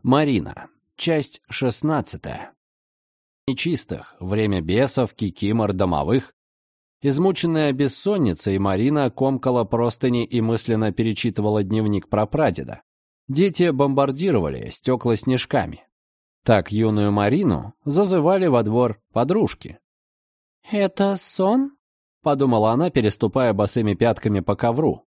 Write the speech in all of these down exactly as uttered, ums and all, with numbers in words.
Марина. Часть шестнадцатая. Нечистых, время бесов, кикимор, домовых. Измученная бессонницей, Марина комкала простыни и мысленно перечитывала дневник прапрадеда. Дети бомбардировали стекла снежками. Так юную Марину зазывали во двор подружки. «Это сон?» — подумала она, переступая босыми пятками по ковру.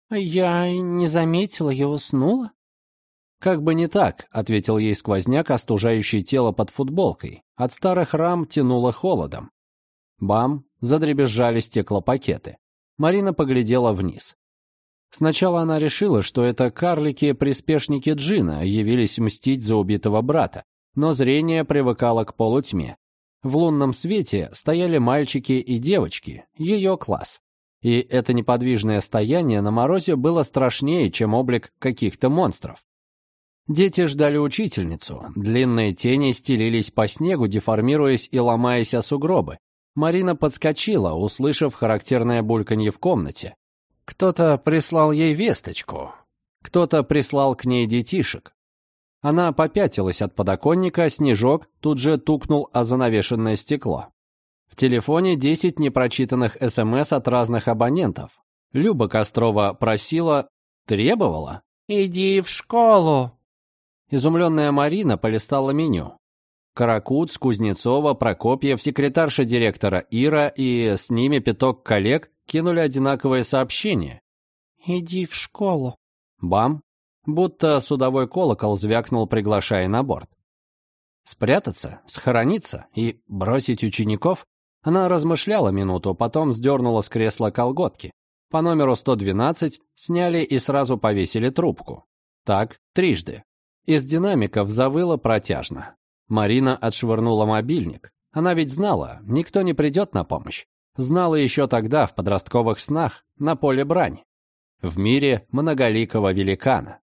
«Я не заметила и уснула?» «Как бы не так», — ответил ей сквозняк, остужающий тело под футболкой. От старых рам тянуло холодом. Бам! Задребезжали стеклопакеты. Марина поглядела вниз. Сначала она решила, что это карлики-приспешники Джина явились мстить за убитого брата, но зрение привыкало к полутьме. В лунном свете стояли мальчики и девочки, ее класс. И это неподвижное стояние на морозе было страшнее, чем облик каких-то монстров. Дети ждали учительницу, длинные тени стелились по снегу, деформируясь и ломаясь о сугробы. Марина подскочила, услышав характерное бульканье в комнате. Кто-то прислал ей весточку, кто-то прислал к ней детишек. Она попятилась от подоконника, снежок тут же тукнул о занавешенное стекло. В телефоне десять непрочитанных СМС от разных абонентов. Люба Кострова просила, требовала. «Иди в школу!» Изумленная Марина полистала меню. Каракуц, Кузнецова, Прокопьев, секретарша директора Ира и с ними пяток коллег кинули одинаковое сообщение. «Иди в школу!» Бам! Будто судовой колокол звякнул, приглашая на борт. Спрятаться, схорониться и бросить учеников? Она размышляла минуту, потом сдернула с кресла колготки. По номеру сто двенадцать сняли и сразу повесили трубку. Так, трижды. Из динамиков завыло протяжно. Марина отшвырнула мобильник. Она ведь знала, никто не придет на помощь. Знала еще тогда, в подростковых снах, на поле брани. В мире многоликого великана.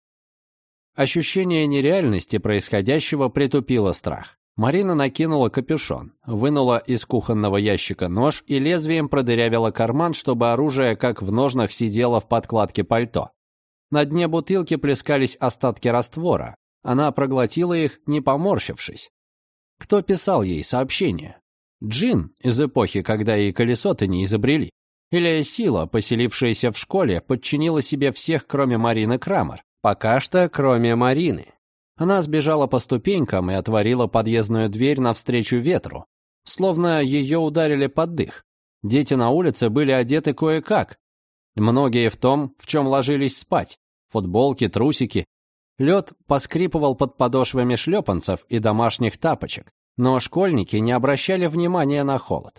Ощущение нереальности происходящего притупило страх. Марина накинула капюшон, вынула из кухонного ящика нож и лезвием продырявила карман, чтобы оружие, как в ножнах, сидело в подкладке пальто. На дне бутылки плескались остатки раствора. Она проглотила их, не поморщившись. Кто писал ей сообщение? Джин из эпохи, когда и колесо-то не изобрели? Или сила, поселившаяся в школе, подчинила себе всех, кроме Марины Крамер? Пока что, кроме Марины. Она сбежала по ступенькам и отворила подъездную дверь навстречу ветру. Словно ее ударили под дых. Дети на улице были одеты кое-как. Многие в том, в чем ложились спать. Футболки, трусики. Лед поскрипывал под подошвами шлепанцев и домашних тапочек, но школьники не обращали внимания на холод.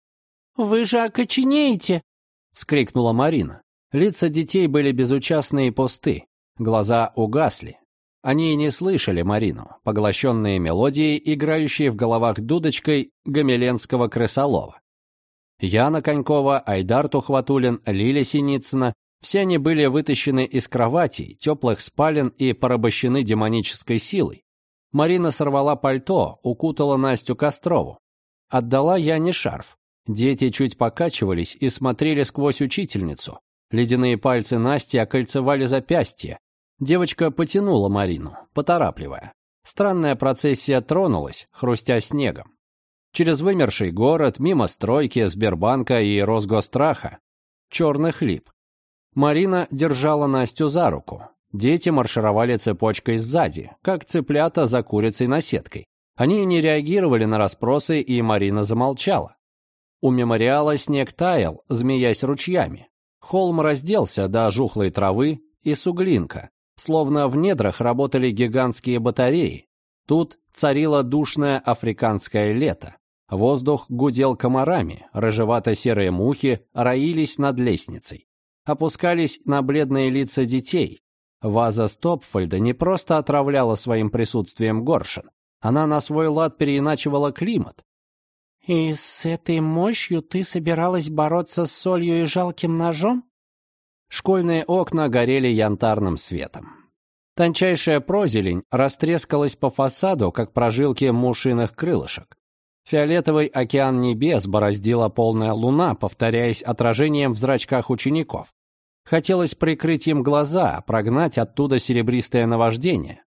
«Вы же окоченеете!» — вскрикнула Марина. Лица детей были безучастны и пусты, глаза угасли. Они не слышали Марину, поглощенные мелодией, играющие в головах дудочкой гомеленского крысолова. Яна Конькова, Айдар Тухватуллин, Лиля Синицына — все они были вытащены из кроватей, теплых спален и порабощены демонической силой. Марина сорвала пальто, укутала Настю Кострову. Отдала Яне шарф. Дети чуть покачивались и смотрели сквозь учительницу. Ледяные пальцы Насти окольцевали запястье. Девочка потянула Марину, поторапливая. Странная процессия тронулась, хрустя снегом. Через вымерший город, мимо стройки, Сбербанка и Росгостраха. Черных лип. Марина держала Настю за руку. Дети маршировали цепочкой сзади, как цыплята за курицей-наседкой. Они не реагировали на расспросы, и Марина замолчала. У мемориала снег таял, змеясь ручьями. Холм разделся до жухлой травы и суглинка, словно в недрах работали гигантские батареи. Тут царило душное африканское лето. Воздух гудел комарами, рыжевато-серые мухи роились над лестницей. Опускались на бледные лица детей. Ваза Стопфольда не просто отравляла своим присутствием горшин. Она на свой лад переиначивала климат. «И с этой мощью ты собиралась бороться с солью и жалким ножом?» Школьные окна горели янтарным светом. Тончайшая прозелень растрескалась по фасаду, как прожилки мушиных крылышек. Фиолетовый океан небес бороздила полная луна, повторяясь отражением в зрачках учеников. Хотелось прикрыть им глаза, прогнать оттуда серебристое наваждение.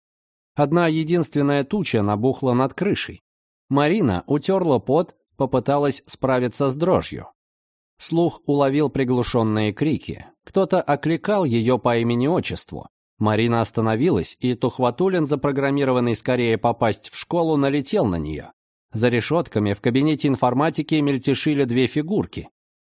Одна единственная туча набухла над крышей. Марина утерла пот, попыталась справиться с дрожью. Слух уловил приглушенные крики. Кто-то окликал ее по имени-отчеству. Марина остановилась, и Тухватуллин, запрограммированный скорее попасть в школу, налетел на нее. За решетками в кабинете информатики мельтешили две фигурки.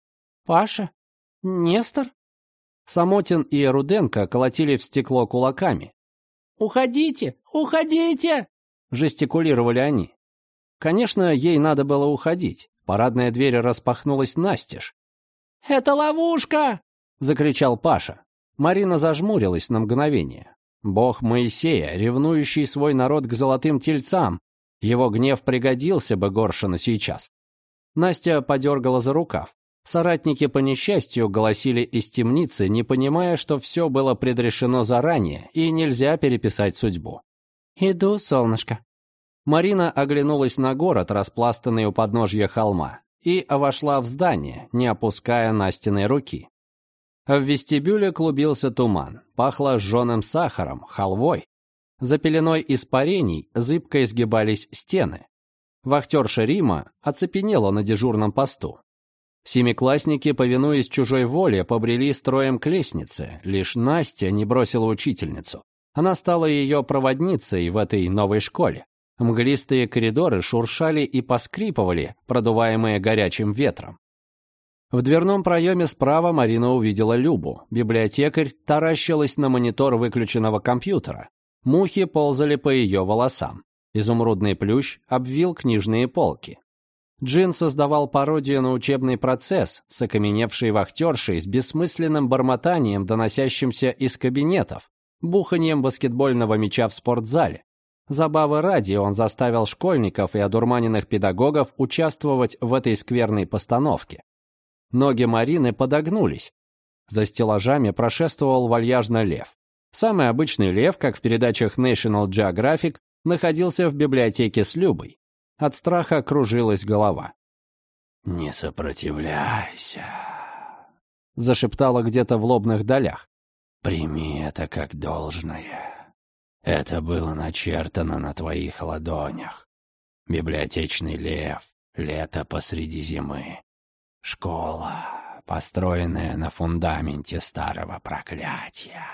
«Паша? Нестор?» Самотин и Руденко колотили в стекло кулаками. «Уходите! Уходите!» — жестикулировали они. Конечно, ей надо было уходить. Парадная дверь распахнулась настежь. «Это ловушка!» — закричал Паша. Марина зажмурилась на мгновение. Бог Моисея, ревнующий свой народ к золотым тельцам. Его гнев пригодился бы Горшину сейчас. Настя подергала за рукав. Соратники по несчастью голосили из темницы, не понимая, что все было предрешено заранее и нельзя переписать судьбу. «Иду, солнышко». Марина оглянулась на город, распластанный у подножья холма, и вошла в здание, не опуская Настиной руки. В вестибюле клубился туман, пахло сжженным сахаром, халвой. За пеленой испарений зыбко изгибались стены. Вахтерша Рима оцепенела на дежурном посту. Семиклассники, повинуясь чужой воле, побрели строем к лестнице. Лишь Настя не бросила учительницу. Она стала ее проводницей в этой новой школе. Мглистые коридоры шуршали и поскрипывали, продуваемые горячим ветром. В дверном проеме справа Марина увидела Любу. Библиотекарь таращилась на монитор выключенного компьютера. Мухи ползали по ее волосам. Изумрудный плющ обвил книжные полки. Джин создавал пародию на учебный процесс с окаменевшей вахтершей с бессмысленным бормотанием, доносящимся из кабинетов, буханием баскетбольного мяча в спортзале. Забавы ради он заставил школьников и одурманенных педагогов участвовать в этой скверной постановке. Ноги Марины подогнулись. За стеллажами прошествовал вальяжно лев. Самый обычный лев, как в передачах National Geographic, находился в библиотеке с Любой. От страха кружилась голова. «Не сопротивляйся», — зашептала где-то в лобных долях. «Прими это как должное. Это было начертано на твоих ладонях. Библиотечный лев, лето посреди зимы. Школа, построенная на фундаменте старого проклятия».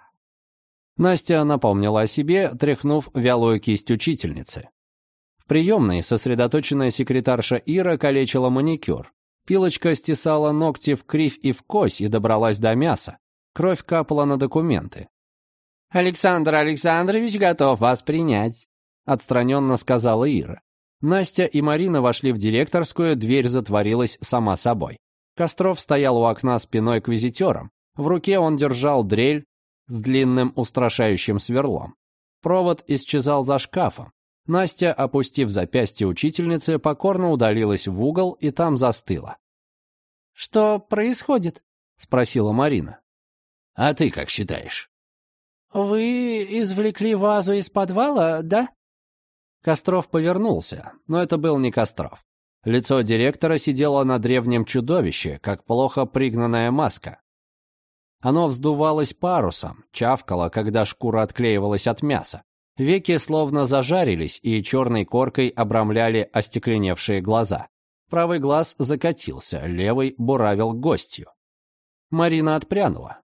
Настя напомнила о себе, тряхнув вялую кисть учительницы. В приемной сосредоточенная секретарша Ира калечила маникюр. Пилочка стесала ногти в кривь и в кось и добралась до мяса. Кровь капала на документы. «Александр Александрович готов вас принять», — отстраненно сказала Ира. Настя и Марина вошли в директорскую, дверь затворилась сама собой. Костров стоял у окна спиной к визитерам. В руке он держал дрель с длинным устрашающим сверлом. Провод исчезал за шкафом. Настя, опустив запястье учительницы, покорно удалилась в угол и там застыла. «Что происходит?» — спросила Марина. «А ты как считаешь?» «Вы извлекли вазу из подвала, да?» Костров повернулся, но это был не Костров. Лицо директора сидело на древнем чудовище, как плохо пригнанная маска. Оно вздувалось парусом, чавкало, когда шкура отклеивалась от мяса. Веки словно зажарились и черной коркой обрамляли остекленевшие глаза. Правый глаз закатился, левый буравил гостью. Марина отпрянула.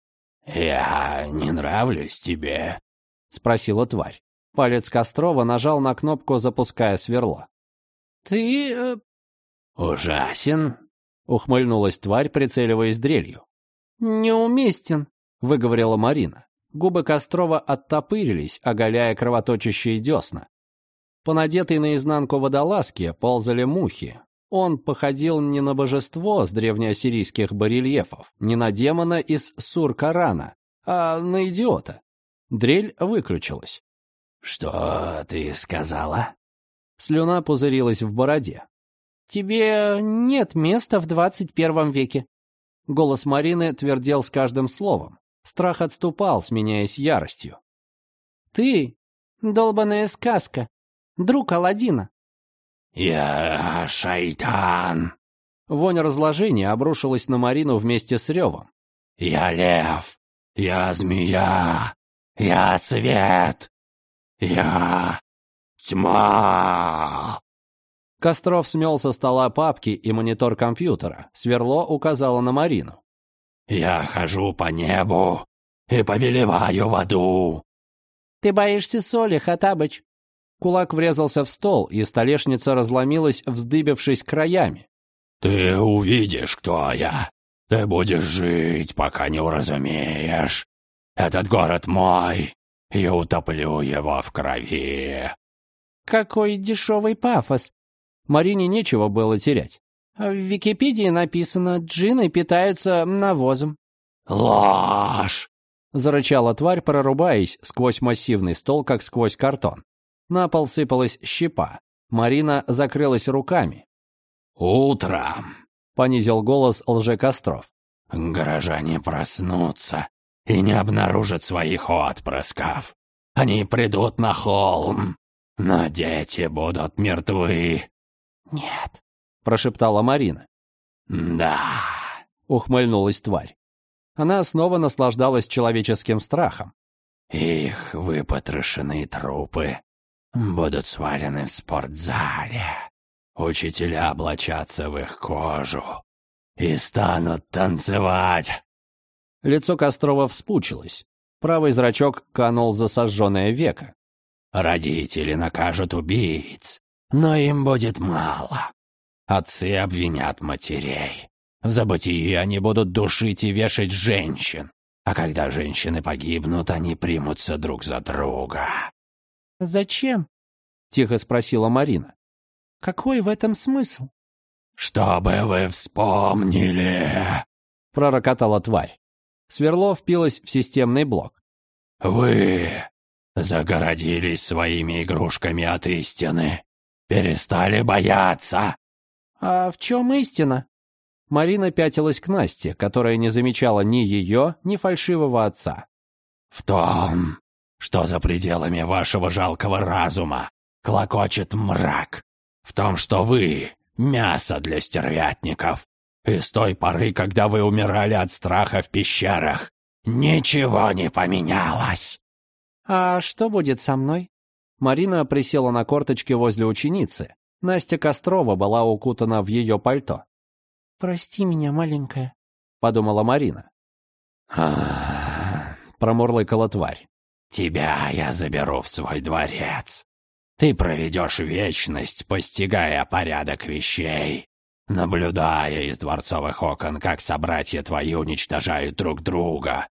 «Я не нравлюсь тебе?» — спросила тварь. Палец Кострова нажал на кнопку, запуская сверло. «Ты...» э... «Ужасен?» — ухмыльнулась тварь, прицеливаясь дрелью. «Неуместен», — выговорила Марина. Губы Кострова оттопырились, оголяя кровоточащие десна. По надетой наизнанку водолазке ползали мухи. Он походил не на божество с древнеассирийских барельефов, не на демона из Сур-Корана, а на идиота. Дрель выключилась. «Что ты сказала?» Слюна пузырилась в бороде. «Тебе нет места в двадцать первом веке». Голос Марины твердел с каждым словом. Страх отступал, сменяясь яростью. «Ты — долбаная сказка, друг Аладдина». «Я шайтан». Вонь разложения обрушилась на Марину вместе с ревом. «Я лев, я змея, я свет». Я тьма!» Костров смел со стола папки и монитор компьютера. Сверло указало на Марину. «Я хожу по небу и повелеваю в аду!» «Ты боишься соли, Хаттабыч?» Кулак врезался в стол, и столешница разломилась, вздыбившись краями. «Ты увидишь, кто я. Ты будешь жить, пока не уразумеешь. Этот город мой, и утоплю его в крови». «Какой дешевый пафос!» Марине нечего было терять. В Википедии написано, джинны питаются навозом. «Ложь!» — зарычала тварь, прорубаясь сквозь массивный стол, как сквозь картон. На пол сыпалась щепа. Марина закрылась руками. «Утром», — понизил голос лжекостров, — «горожане проснутся и не обнаружат своих отпрысков. Они придут на холм, но дети будут мертвы». «Нет», — прошептала Марина. «Да», — ухмыльнулась тварь. Она снова наслаждалась человеческим страхом. «Их выпотрошенные трупы будут свалены в спортзале. Учителя облачатся в их кожу и станут танцевать». Лицо Кострова вспучилось. Правый зрачок канул за сожженное веко. «Родители накажут убийц, но им будет мало. Отцы обвинят матерей. В забытии они будут душить и вешать женщин. А когда женщины погибнут, они примутся друг за друга». «Зачем?» — тихо спросила Марина. «Какой в этом смысл?» «Чтобы вы вспомнили», — пророкотала тварь. Сверло впилось в системный блок. «Вы загородились своими игрушками от истины. Перестали бояться». «А в чем истина?» Марина пятилась к Насте, которая не замечала ни ее, ни фальшивого отца. «В том, что за пределами вашего жалкого разума клокочет мрак. В том, что вы — мясо для стервятников. И с той поры, когда вы умирали от страха в пещерах, ничего не поменялось». «А что будет со мной?» Марина присела на корточки возле ученицы. Настя Кострова была укутана в ее пальто. «Прости меня, маленькая», — подумала Марина. «А-а-а», промурлыкала тварь. «Тебя я заберу в свой дворец. Ты проведешь вечность, постигая порядок вещей, наблюдая из дворцовых окон, как собратья твои уничтожают друг друга,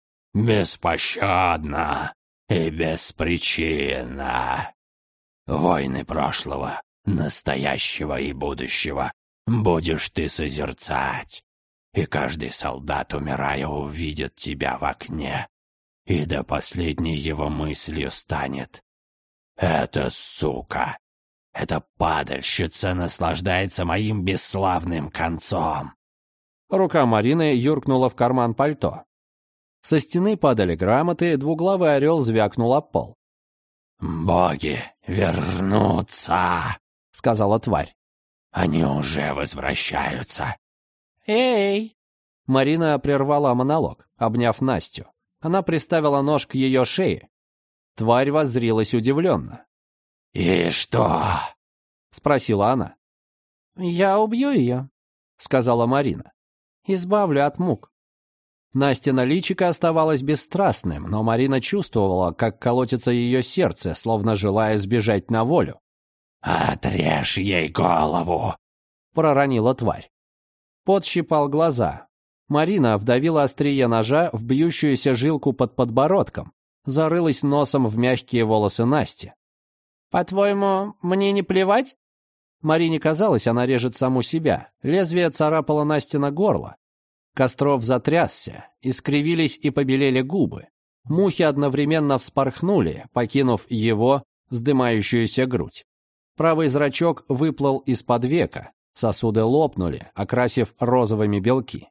беспощадно и беспричинно. Войны прошлого, настоящего и будущего будешь ты созерцать, и каждый солдат, умирая, увидит тебя в окне, и до последней его мыслью станет: эта сука, эта падальщица наслаждается моим бесславным концом». Рука Марины юркнула в карман пальто. Со стены падали грамоты, двуглавый орел звякнул об пол. «Боги вернутся», — сказала тварь. «Они уже возвращаются». «Эй!» Марина прервала монолог, обняв Настю. Она приставила нож к ее шее. Тварь воззрилась удивленно. «И что?» — спросила она. «Я убью ее», — сказала Марина. «Избавлю от мук». Настина личико оставалось бесстрастным, но Марина чувствовала, как колотится ее сердце, словно желая сбежать на волю. «Отрежь ей голову!» — проронила тварь. Пот щипал глаза. Марина вдавила острие ножа в бьющуюся жилку под подбородком, зарылась носом в мягкие волосы Насти. «По-твоему, мне не плевать?» Марине казалось, она режет саму себя. Лезвие царапало Насте на горло. Костров затрясся, искривились и побелели губы. Мухи одновременно вспорхнули, покинув его вздымающуюся грудь. Правый зрачок выплыл из-под века, сосуды лопнули, окрасив розовыми белки.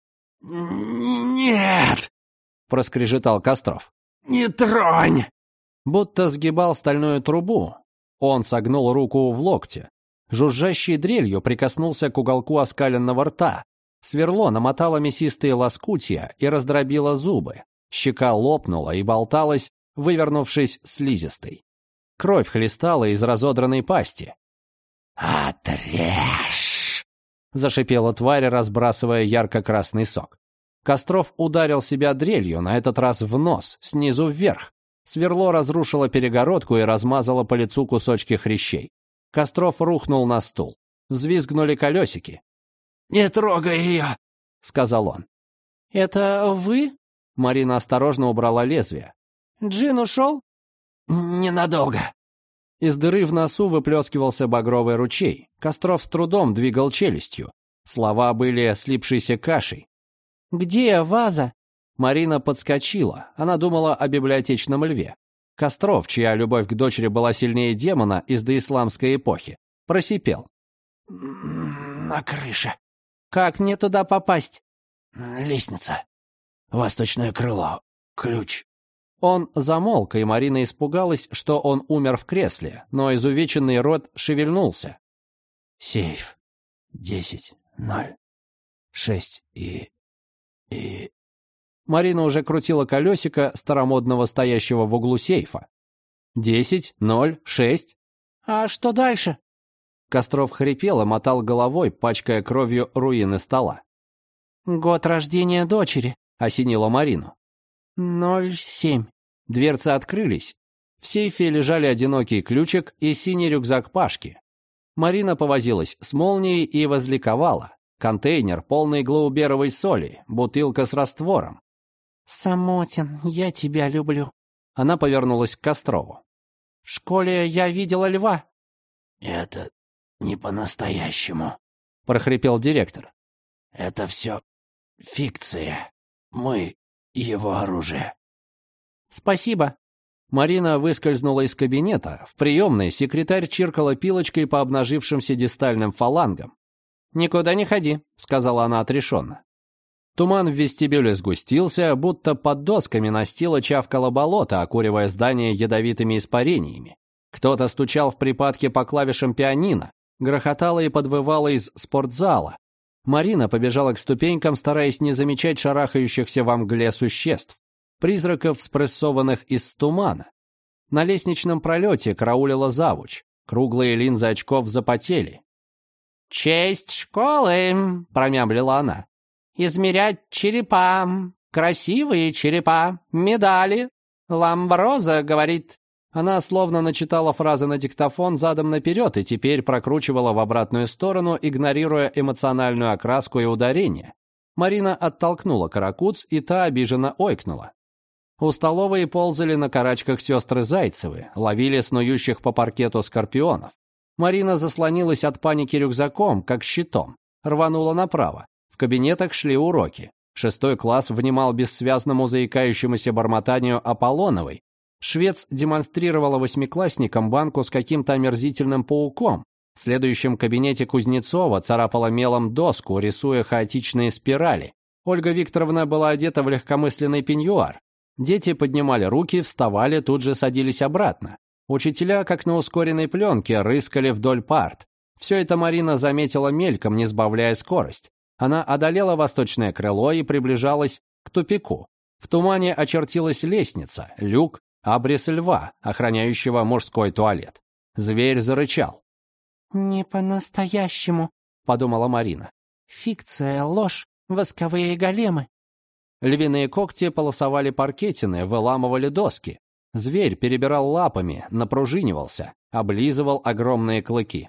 «Нет!» — проскрежетал Костров. «Не тронь!» Будто сгибал стальную трубу. Он согнул руку в локте. Жужжащей дрелью прикоснулся к уголку оскаленного рта. Сверло намотало мясистые лоскутья и раздробило зубы. Щека лопнула и болталась, вывернувшись слизистой. Кровь хлестала из разодранной пасти. «Отрежь!» — зашипела тварь, разбрасывая ярко-красный сок. Костров ударил себя дрелью, на этот раз в нос, снизу вверх. Сверло разрушило перегородку и размазало по лицу кусочки хрящей. Костров рухнул на стул. Взвизгнули колесики. «Не трогай ее!» — сказал он. «Это вы?» Марина осторожно убрала лезвие. «Джин ушел?» «Ненадолго». Из дыры в носу выплескивался багровый ручей. Костров с трудом двигал челюстью. Слова были слипшейся кашей. «Где ваза?» Марина подскочила. Она думала о библиотечном льве. Костров, чья любовь к дочери была сильнее демона из доисламской эпохи, просипел. «На крыше». «Как мне туда попасть?» «Лестница. Восточное крыло. Ключ». Он замолк, и Марина испугалась, что он умер в кресле, но изувеченный рот шевельнулся. «Сейф. Десять. Ноль. Шесть и... и...» Марина уже крутила колесико старомодного стоящего в углу сейфа. «Десять. Ноль. Шесть». «А что дальше?» Костров хрипел и мотал головой, пачкая кровью руины стола. «Год рождения дочери», — осенила Марину. «Ноль семь». Дверцы открылись. В сейфе лежали одинокий ключик и синий рюкзак Пашки. Марина повозилась с молнией и возликовала. Контейнер, полный глауберовой соли, бутылка с раствором. «Самотин, я тебя люблю». Она повернулась к Кострову. «В школе я видела льва». «Это не по-настоящему», — прохрипел директор. «Это все фикция. Мы его оружие». «Спасибо». Марина выскользнула из кабинета. В приемной секретарь чиркала пилочкой по обнажившимся дистальным фалангам. «Никуда не ходи», — сказала она отрешенно. Туман в вестибюле сгустился, будто под досками настила чавкало болото, окуривая здание ядовитыми испарениями. Кто-то стучал в припадке по клавишам пианино, грохотало и подвывало из спортзала. Марина побежала к ступенькам, стараясь не замечать шарахающихся во мгле существ, призраков, спрессованных из тумана. На лестничном пролете караулила завуч. Круглые линзы очков запотели. «Честь школы», — промямлила она. «Измерять черепа, красивые черепа, медали. Ламброза говорит». Она словно начитала фразы на диктофон задом наперед и теперь прокручивала в обратную сторону, игнорируя эмоциональную окраску и ударение. Марина оттолкнула каракуц, и та обиженно ойкнула. У столовой ползали на карачках сестры Зайцевы, ловили снующих по паркету скорпионов. Марина заслонилась от паники рюкзаком, как щитом, рванула направо. В кабинетах шли уроки. Шестой класс внимал бессвязному заикающемуся бормотанию Аполлоновой. Швец демонстрировала восьмиклассникам банку с каким-то омерзительным пауком. В следующем кабинете Кузнецова царапала мелом доску, рисуя хаотичные спирали. Ольга Викторовна была одета в легкомысленный пеньюар. Дети поднимали руки, вставали, тут же садились обратно. Учителя, как на ускоренной пленке, рыскали вдоль парт. Все это Марина заметила мельком, не сбавляя скорость. Она одолела восточное крыло и приближалась к тупику. В тумане очертилась лестница, люк, абрис льва, охраняющего мужской туалет. Зверь зарычал. «Не по-настоящему», — подумала Марина. «Фикция, ложь, восковые големы». Львиные когти полосовали паркетины, выламывали доски. Зверь перебирал лапами, напружинивался, облизывал огромные клыки.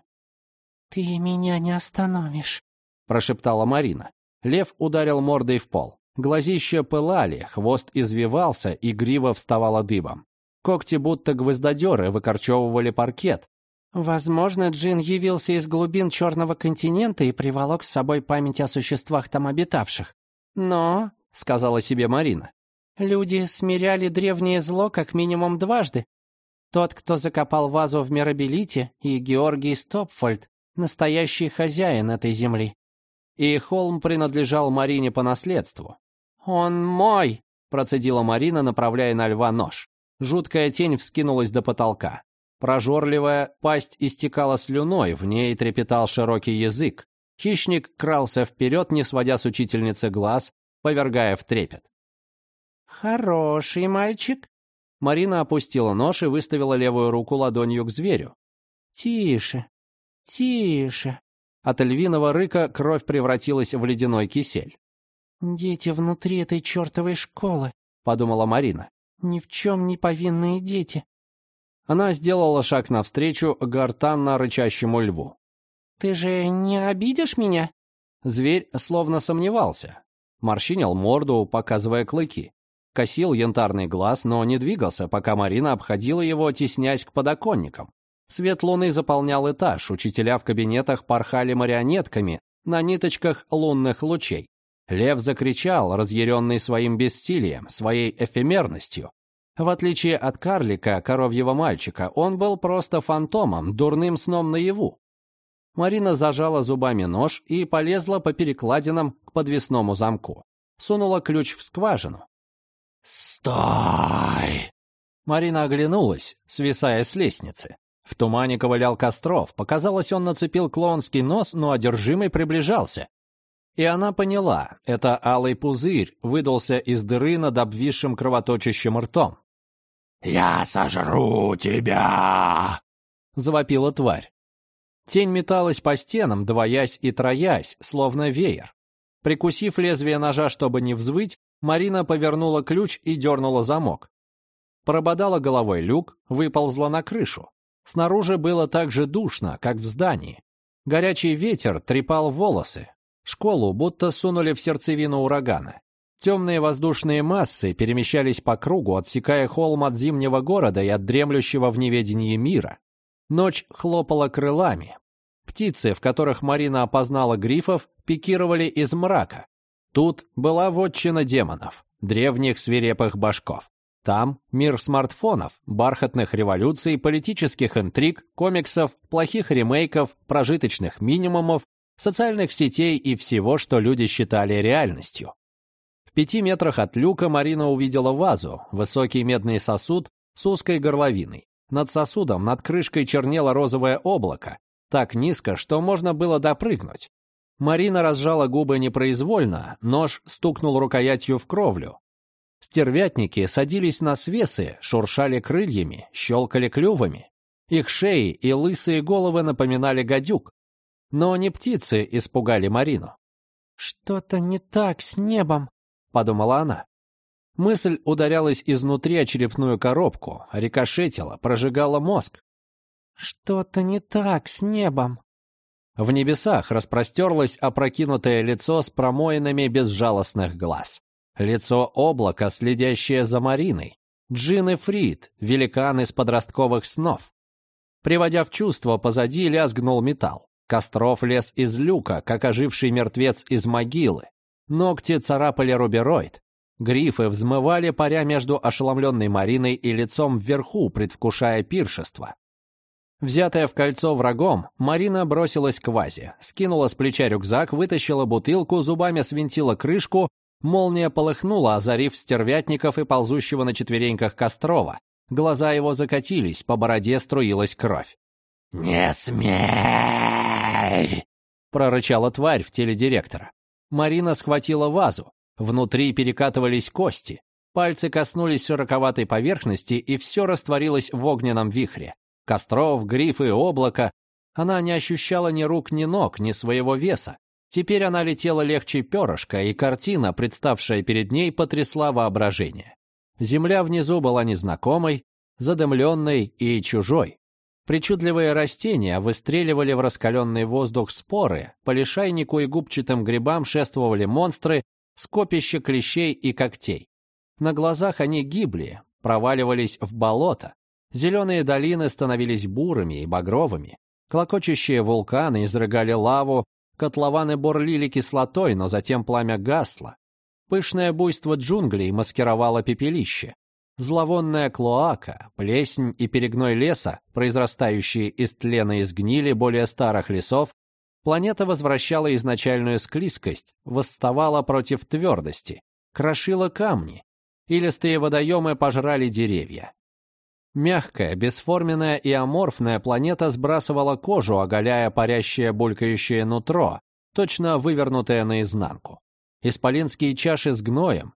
«Ты меня не остановишь», — прошептала Марина. Лев ударил мордой в пол. Глазища пылали, хвост извивался, и грива вставала дыбом. Когти, будто гвоздодеры, выкорчевывали паркет. «Возможно, Джин явился из глубин Черного континента и приволок с собой память о существах там обитавших. Но, — сказала себе Марина, — люди смиряли древнее зло как минимум дважды. Тот, кто закопал вазу в Мирабелите, и Георгий Стопфольд, настоящий хозяин этой земли. И холм принадлежал Марине по наследству. «Он мой!» — процедила Марина, направляя на льва нож. Жуткая тень вскинулась до потолка. Прожорливая пасть истекала слюной, в ней трепетал широкий язык. Хищник крался вперед, не сводя с учительницы глаз, повергая в трепет. «Хороший мальчик». Марина опустила нож и выставила левую руку ладонью к зверю. «Тише, тише». От львиного рыка кровь превратилась в ледяной кисель. «Дети внутри этой чертовой школы», — подумала Марина. «Ни в чем не повинные дети». Она сделала шаг навстречу гортанно рычащему льву. «Ты же не обидишь меня?» Зверь словно сомневался. Морщинил морду, показывая клыки. Косил янтарный глаз, но не двигался, пока Марина обходила его, теснясь к подоконникам. Свет луны заполнял этаж, учителя в кабинетах порхали марионетками на ниточках лунных лучей. Лев закричал, разъяренный своим бессилием, своей эфемерностью. В отличие от карлика, коровьего мальчика, он был просто фантомом, дурным сном наяву. Марина зажала зубами нож и полезла по перекладинам к подвесному замку. Сунула ключ в скважину. «Стой!» Марина оглянулась, свисая с лестницы. В тумане ковылял Костров. Показалось, он нацепил клоунский нос, но одержимый приближался. И она поняла, это алый пузырь выдался из дыры над обвисшим кровоточащим ртом. «Я сожру тебя!» — завопила тварь. Тень металась по стенам, двоясь и троясь, словно веер. Прикусив лезвие ножа, чтобы не взвыть, Марина повернула ключ и дернула замок. Прободала головой люк, выползла на крышу. Снаружи было так же душно, как в здании. Горячий ветер трепал волосы. Школу будто сунули в сердцевину урагана. Темные воздушные массы перемещались по кругу, отсекая холм от зимнего города и от дремлющего в неведении мира. Ночь хлопала крылами. Птицы, в которых Марина опознала грифов, пикировали из мрака. Тут была вотчина демонов, древних свирепых башков. Там мир смартфонов, бархатных революций, политических интриг, комиксов, плохих ремейков, прожиточных минимумов, социальных сетей и всего, что люди считали реальностью. В пяти метрах от люка Марина увидела вазу, высокий медный сосуд с узкой горловиной. Над сосудом, над крышкой чернело розовое облако, так низко, что можно было допрыгнуть. Марина разжала губы непроизвольно, нож стукнул рукоятью в кровлю. Стервятники садились на свесы, шуршали крыльями, щелкали клювами. Их шеи и лысые головы напоминали гадюк. Но не птицы испугали Марину. «Что-то не так с небом», — подумала она. Мысль ударялась изнутри о черепную коробку, рикошетила, прожигала мозг. «Что-то не так с небом». В небесах распростерлось опрокинутое лицо с промоинами безжалостных глаз. Лицо облака, следящее за Мариной. Джин и Фрид, великан из подростковых снов. Приводя в чувство, позади лязгнул металл. Костров лез из люка, как оживший мертвец из могилы. Ногти царапали рубероид. Грифы взмывали, паря между ошеломленной Мариной и лицом вверху, предвкушая пиршество. Взятая в кольцо врагом, Марина бросилась к вазе, скинула с плеча рюкзак, вытащила бутылку, зубами свинтила крышку, молния полыхнула, озарив стервятников и ползущего на четвереньках Кострова. Глаза его закатились, по бороде струилась кровь. «Не смей!» — прорычала тварь в теле директора. Марина схватила вазу. Внутри перекатывались кости. Пальцы коснулись широковатой поверхности, и все растворилось в огненном вихре. Костров, грифы, облако. Она не ощущала ни рук, ни ног, ни своего веса. Теперь она летела легче перышка, и картина, представшая перед ней, потрясла воображение. Земля внизу была незнакомой, задымленной и чужой. Причудливые растения выстреливали в раскаленный воздух споры, по лишайнику и губчатым грибам шествовали монстры, скопище клещей и когтей. На глазах они гибли, проваливались в болото. Зеленые долины становились бурыми и багровыми. Клокочущие вулканы изрыгали лаву, котлованы бурлили кислотой, но затем пламя гасло. Пышное буйство джунглей маскировало пепелище. Зловонная клоака, плесень и перегной леса, произрастающие из тлена и сгнили более старых лесов, планета возвращала изначальную склизкость, восставала против твердости, крошила камни, илистые водоемы пожрали деревья. Мягкая, бесформенная и аморфная планета сбрасывала кожу, оголяя парящее булькающее нутро, точно вывернутое наизнанку. Исполинские чаши с гноем,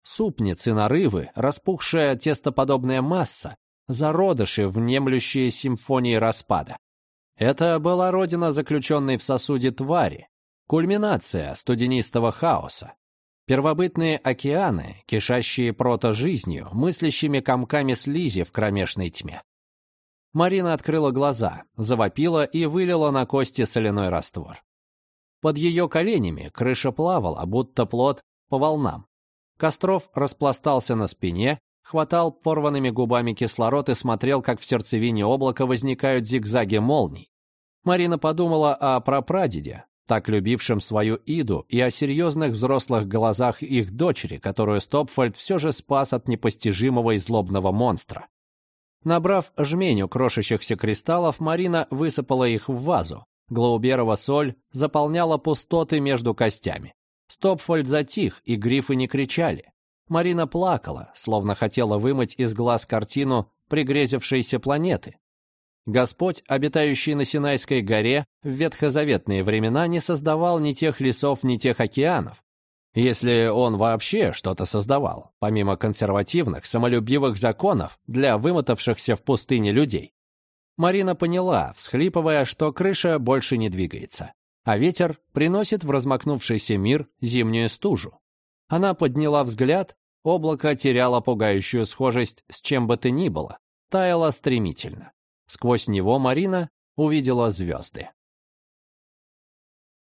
супницы, нарывы, распухшая тестоподобная масса, зародыши, внемлющие симфонии распада. Это была родина заключенной в сосуде твари, кульминация студенистого хаоса. Первобытные океаны, кишащие прото-жизнью, мыслящими комками слизи в кромешной тьме. Марина открыла глаза, завопила и вылила на кости соляной раствор. Под ее коленями крыша плавала, будто плот, по волнам. Костров распластался на спине, хватал порванными губами кислород и смотрел, как в сердцевине облака возникают зигзаги молний. Марина подумала о прапрадеде, так любившем свою Иду, и о серьезных взрослых глазах их дочери, которую Стопфольд все же спас от непостижимого и злобного монстра. Набрав жменю крошащихся кристаллов, Марина высыпала их в вазу. Глауберова соль заполняла пустоты между костями. Стопфольд затих, и грифы не кричали. Марина плакала, словно хотела вымыть из глаз картину пригрезившейся планеты. Господь, обитающий на Синайской горе, в ветхозаветные времена не создавал ни тех лесов, ни тех океанов. Если он вообще что-то создавал, помимо консервативных, самолюбивых законов для вымотавшихся в пустыне людей. Марина поняла, всхлипывая, что крыша больше не двигается, а ветер приносит в размокнувшийся мир зимнюю стужу. Она подняла взгляд, облако теряло пугающую схожесть с чем бы то ни было, таяло стремительно. Сквозь него Марина увидела звезды.